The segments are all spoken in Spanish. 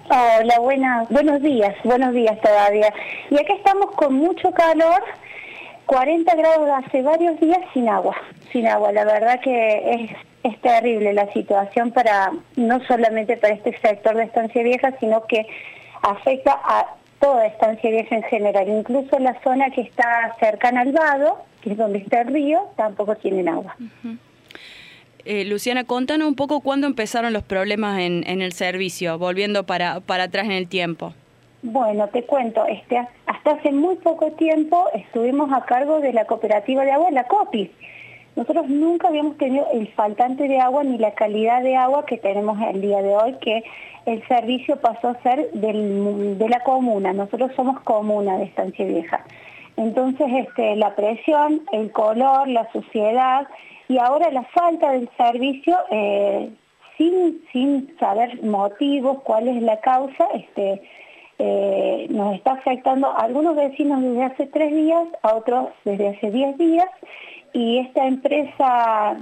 Hola, buenos días todavía. Y acá estamos con mucho calor, 40 grados hace varios días sin agua. La verdad que es terrible la situación no solamente para este sector de Estancia Vieja, sino que afecta a toda Estancia Vieja en general. Incluso la zona que está cercana al Vado, que es donde está el río, tampoco tienen agua. Uh-huh. Luciana, contanos un poco cuándo empezaron los problemas en el servicio, volviendo para atrás en el tiempo. Bueno, te cuento, hasta hace muy poco tiempo estuvimos a cargo de la cooperativa de agua, la COPI. Nosotros nunca habíamos tenido el faltante de agua ni la calidad de agua que tenemos el día de hoy, que el servicio pasó a ser de la comuna. Nosotros somos comuna de Estancia Vieja. Entonces, la presión, el color, la suciedad y ahora la falta del servicio, sin saber motivos, cuál es la causa, nos está afectando a algunos vecinos desde hace 3 días, a otros desde hace 10 días, y esta empresa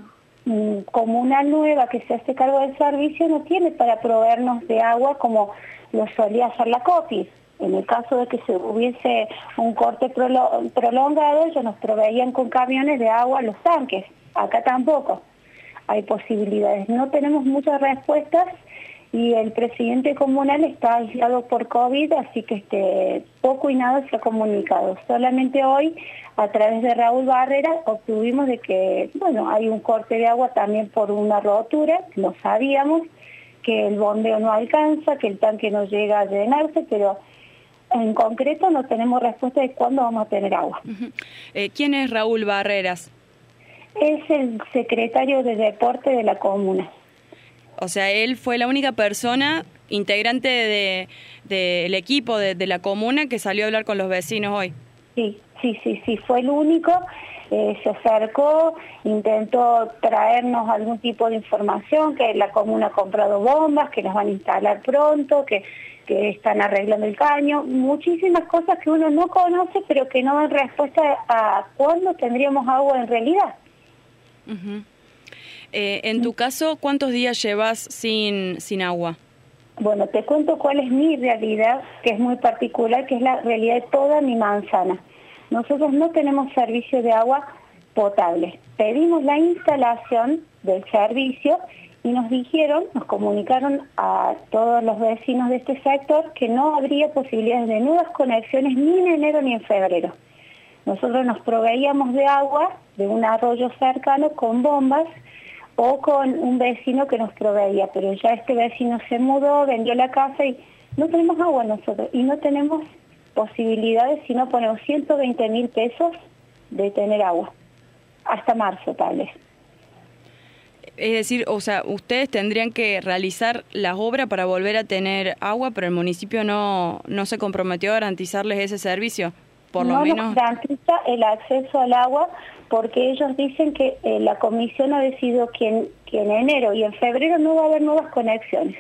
comunal nueva que se hace cargo del servicio no tiene para proveernos de agua como lo solía hacer la COPI. En el caso de que se hubiese un corte prolongado, ellos nos proveían con camiones de agua a los tanques. Acá tampoco hay posibilidades. No tenemos muchas respuestas y el presidente comunal está aislado por COVID, así que poco y nada se ha comunicado. Solamente hoy, a través de Raúl Barreras, obtuvimos de que, hay un corte de agua también por una rotura, lo sabíamos, que el bombeo no alcanza, que el tanque no llega a llenarse, pero en concreto no tenemos respuesta de cuándo vamos a tener agua. Uh-huh. ¿Quién es Raúl Barreras? Es el secretario de Deporte de la comuna. O sea, él fue la única persona integrante del equipo de la comuna que salió a hablar con los vecinos hoy. Sí, fue el único. Se acercó, intentó traernos algún tipo de información, que la comuna ha comprado bombas, que las van a instalar pronto, que están arreglando el caño, muchísimas cosas que uno no conoce, pero que no dan respuesta a cuándo tendríamos agua en realidad. Uh-huh. En tu caso, ¿cuántos días llevas sin agua? Bueno, te cuento cuál es mi realidad, que es muy particular, que es la realidad de toda mi manzana. Nosotros no tenemos servicio de agua potable. Pedimos la instalación del servicio y nos comunicaron a todos los vecinos de este sector que no habría posibilidades de nuevas conexiones ni en enero ni en febrero. Nosotros nos proveíamos de agua de un arroyo cercano con bombas o con un vecino que nos proveía, pero ya este vecino se mudó, vendió la casa y no tenemos agua nosotros y no tenemos posibilidades si no ponemos 120.000 pesos de tener agua, hasta marzo tal vez. Es decir, o sea, ustedes tendrían que realizar las obras para volver a tener agua, pero el municipio no se comprometió a garantizarles ese servicio, por lo menos. No nos garantiza el acceso al agua porque ellos dicen que la comisión ha decidido que en enero y en febrero no va a haber nuevas conexiones.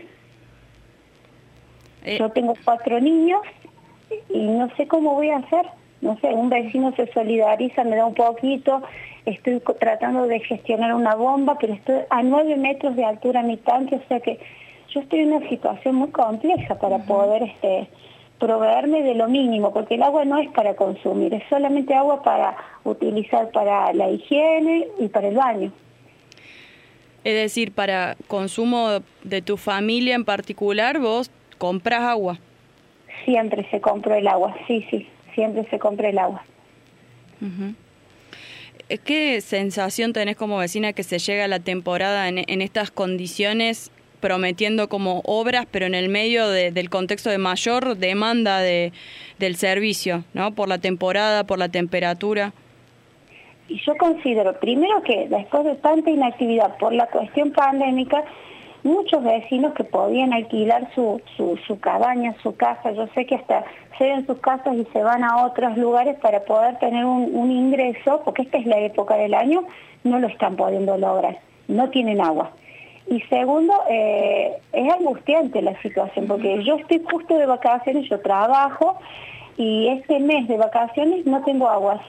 Yo tengo 4 niños y no sé cómo voy a hacer. No sé, un vecino se solidariza, me da un poquito, estoy tratando de gestionar una bomba, pero estoy a 9 metros de altura mi tanque, o sea que yo estoy en una situación muy compleja para poder proveerme de lo mínimo, porque el agua no es para consumir, es solamente agua para utilizar para la higiene y para el baño. Es decir, para consumo de tu familia en particular, ¿vos compras agua? Siempre se compró el agua, sí, siempre se compra el agua. Uh-huh. ¿Qué sensación tenés como vecina que se llega a la temporada en estas condiciones, prometiendo como obras, pero en el medio del contexto de mayor demanda del servicio, ¿no? Por la temporada, por la temperatura? Y yo considero, primero, que después de tanta inactividad por la cuestión pandémica, muchos vecinos que podían alquilar su cabaña, su casa, yo sé que hasta ceden sus casas y se van a otros lugares para poder tener un ingreso, porque esta es la época del año, no lo están pudiendo lograr, no tienen agua. Y segundo, es angustiante la situación, porque yo estoy justo de vacaciones, yo trabajo, y este mes de vacaciones no tengo agua, así que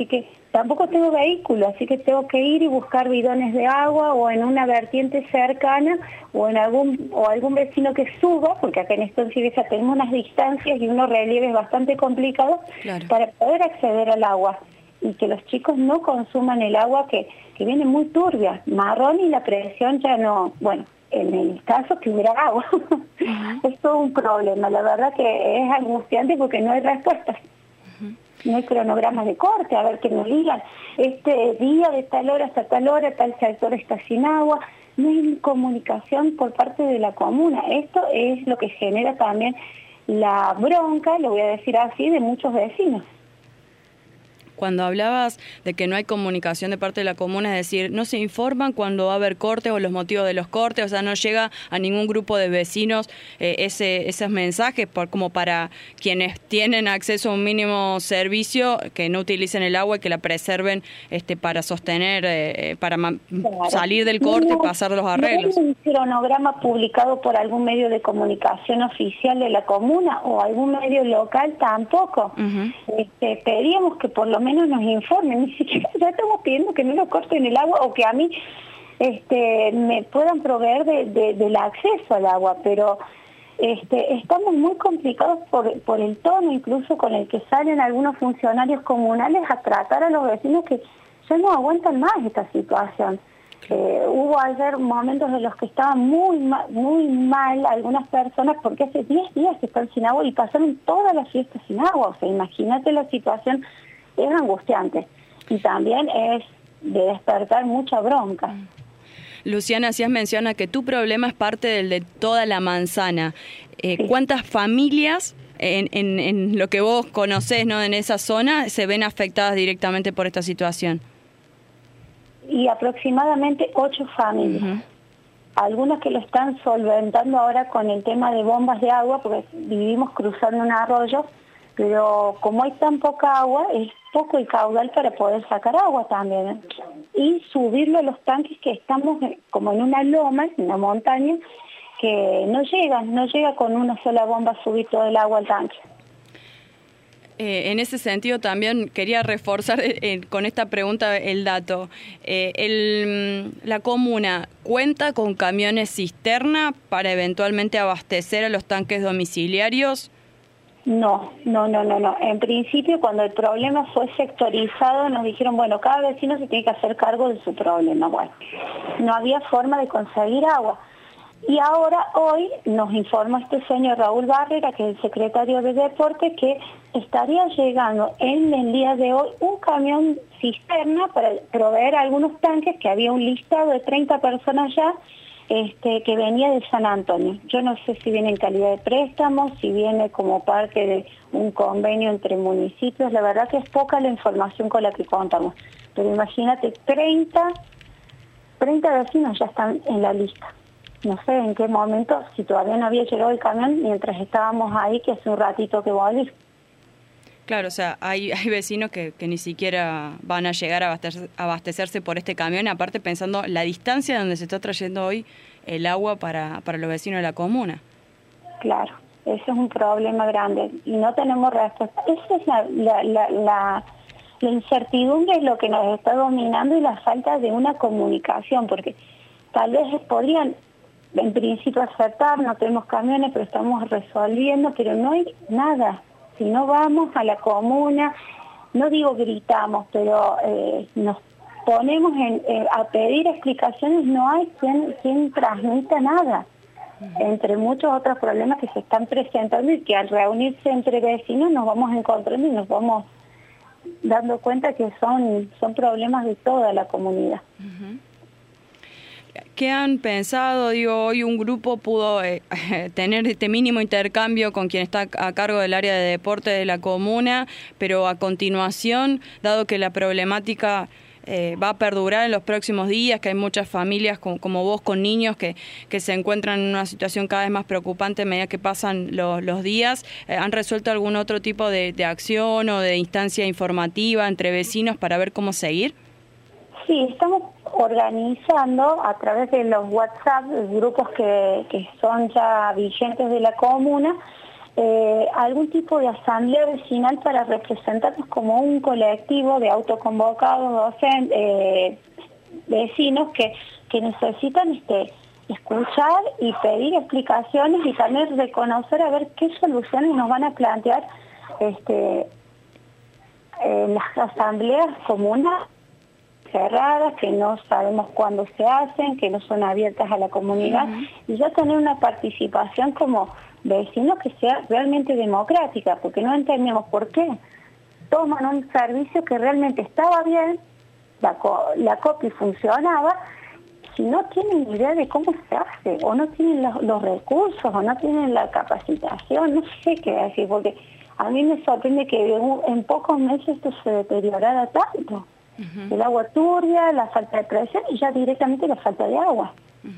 tampoco tengo vehículo, así que tengo que ir y buscar bidones de agua o en una vertiente cercana o en algún vecino que suba, porque acá en Estancia Vieja tenemos unas distancias y unos relieves bastante complicados, claro, para poder acceder al agua y que los chicos no consuman el agua que viene muy turbia, marrón, y la presión ya no, bueno, en el caso que hubiera agua. Es todo un problema, la verdad que es angustiante porque no hay respuestas. No hay cronogramas de corte, a ver que nos digan, este día de tal hora hasta tal hora, tal sector está sin agua. No hay comunicación por parte de la comuna. Esto es lo que genera también la bronca, lo voy a decir así, de muchos vecinos. Cuando hablabas de que no hay comunicación de parte de la comuna, es decir, no se informan cuando va a haber cortes o los motivos de los cortes, o sea, no llega a ningún grupo de vecinos esos mensajes como para quienes tienen acceso a un mínimo servicio, que no utilicen el agua y que la preserven para sostener, claro, salir del corte y pasar los arreglos. ¿No hay un cronograma publicado por algún medio de comunicación oficial de la comuna o algún medio local? Tampoco. Pedíamos que por lo menos nos informen, ni siquiera ya estamos pidiendo que no nos corten el agua o que a mí me puedan proveer del acceso al agua, pero estamos muy complicados por el tono incluso con el que salen algunos funcionarios comunales a tratar a los vecinos que ya no aguantan más esta situación. Hubo ayer momentos en los que estaban muy mal algunas personas porque hace 10 días que están sin agua y pasaron todas las fiestas sin agua. O sea, imagínate la situación. Es angustiante y también es de despertar mucha bronca. Luciana, hacías mención a que tu problema es parte del de toda la manzana. Sí. ¿Cuántas familias en lo que vos conocés, ¿no?, en esa zona se ven afectadas directamente por esta situación? Y aproximadamente 8 familias. Algunas que lo están solventando ahora con el tema de bombas de agua, porque vivimos cruzando un arroyo, pero como hay tan poca agua, es poco el caudal para poder sacar agua también. Y subirlo a los tanques que estamos como en una loma, en una montaña, que no llega con una sola bomba a subir todo el agua al tanque. En ese sentido también quería reforzar con esta pregunta el dato. ¿La comuna cuenta con camiones cisterna para eventualmente abastecer a los tanques domiciliarios? No. En principio, cuando el problema fue sectorizado, nos dijeron, bueno, cada vecino se tiene que hacer cargo de su problema. Bueno, no había forma de conseguir agua. Y ahora, hoy, nos informa este señor Raúl Barrera, que es el secretario de Deporte, que estaría llegando en el día de hoy un camión cisterna para proveer algunos tanques, que había un listado de 30 personas ya, que venía de San Antonio. Yo no sé si viene en calidad de préstamo, si viene como parte de un convenio entre municipios. La verdad que es poca la información con la que contamos. Pero imagínate, 30 vecinos ya están en la lista. No sé en qué momento, si todavía no había llegado el camión, mientras estábamos ahí, que hace un ratito que volví. Claro, o sea, hay vecinos que ni siquiera van a llegar a abastecerse por este camión, aparte pensando la distancia donde se está trayendo hoy el agua para los vecinos de la comuna. Claro, eso es un problema grande y no tenemos respuesta. Esa es la incertidumbre, es lo que nos está dominando, y la falta de una comunicación, porque tal vez podrían en principio aceptar, no tenemos camiones, pero estamos resolviendo, pero no hay nada. Si no vamos a la comuna, no digo gritamos, pero nos ponemos a pedir explicaciones, no hay quien transmita nada, entre muchos otros problemas que se están presentando y que al reunirse entre vecinos nos vamos encontrando y nos vamos dando cuenta que son problemas de toda la comunidad. ¿Qué han pensado? Digo, hoy un grupo pudo tener este mínimo intercambio con quien está a cargo del área de deporte de la comuna, pero a continuación, dado que la problemática va a perdurar en los próximos días, que hay muchas familias como vos con niños que se encuentran en una situación cada vez más preocupante a medida que pasan los días, ¿han resuelto algún otro tipo de acción o de instancia informativa entre vecinos para ver cómo seguir? Sí, estamos organizando a través de los WhatsApp, grupos que son ya vigentes de la comuna, algún tipo de asamblea vecinal para representarnos como un colectivo de autoconvocados vecinos que necesitan escuchar y pedir explicaciones y también reconocer a ver qué soluciones nos van a plantear las asambleas comunas cerradas, que no sabemos cuándo se hacen, que no son abiertas a la comunidad, y ya tener una participación como vecinos que sea realmente democrática, porque no entendemos por qué toman un servicio que realmente estaba bien, la COPI funcionaba, si no tienen idea de cómo se hace, o no tienen los recursos, o no tienen la capacitación, no sé qué decir, porque a mí me sorprende que en pocos meses esto se deteriorara tanto. El agua turbia, la falta de presión y ya directamente la falta de agua.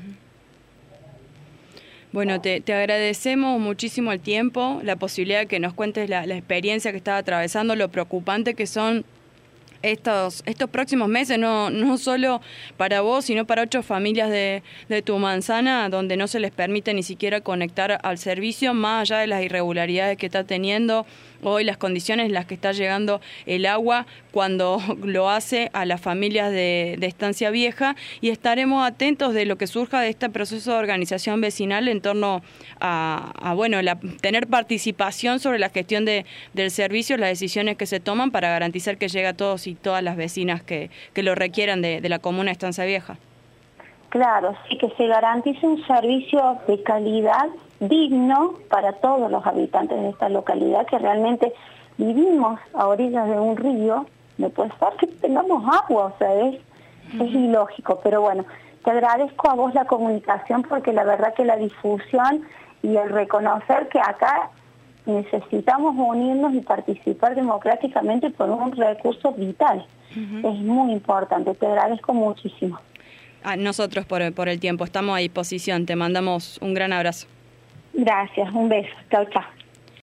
Bueno, te agradecemos muchísimo el tiempo, la posibilidad de que nos cuentes la experiencia que estás atravesando, lo preocupante que son estos próximos meses, no solo para vos, sino para 8 familias de tu manzana, donde no se les permite ni siquiera conectar al servicio, más allá de las irregularidades que está teniendo hoy, las condiciones en las que está llegando el agua cuando lo hace a las familias de Estancia Vieja, y estaremos atentos de lo que surja de este proceso de organización vecinal en torno a tener participación sobre la gestión del servicio, las decisiones que se toman para garantizar que llegue a todos y todas las vecinas que lo requieran de la comuna de Estancia Vieja. Claro, sí, que se garantice un servicio de calidad digno para todos los habitantes de esta localidad, que realmente vivimos a orillas de un río. No puede ser que tengamos agua, o sea, es ilógico, pero bueno, te agradezco a vos la comunicación, porque la verdad que la difusión y el reconocer que acá necesitamos unirnos y participar democráticamente por un recurso vital. Es muy importante, te agradezco muchísimo. A nosotros por el tiempo, estamos a disposición, te mandamos un gran abrazo. Gracias, un beso, chao, chao.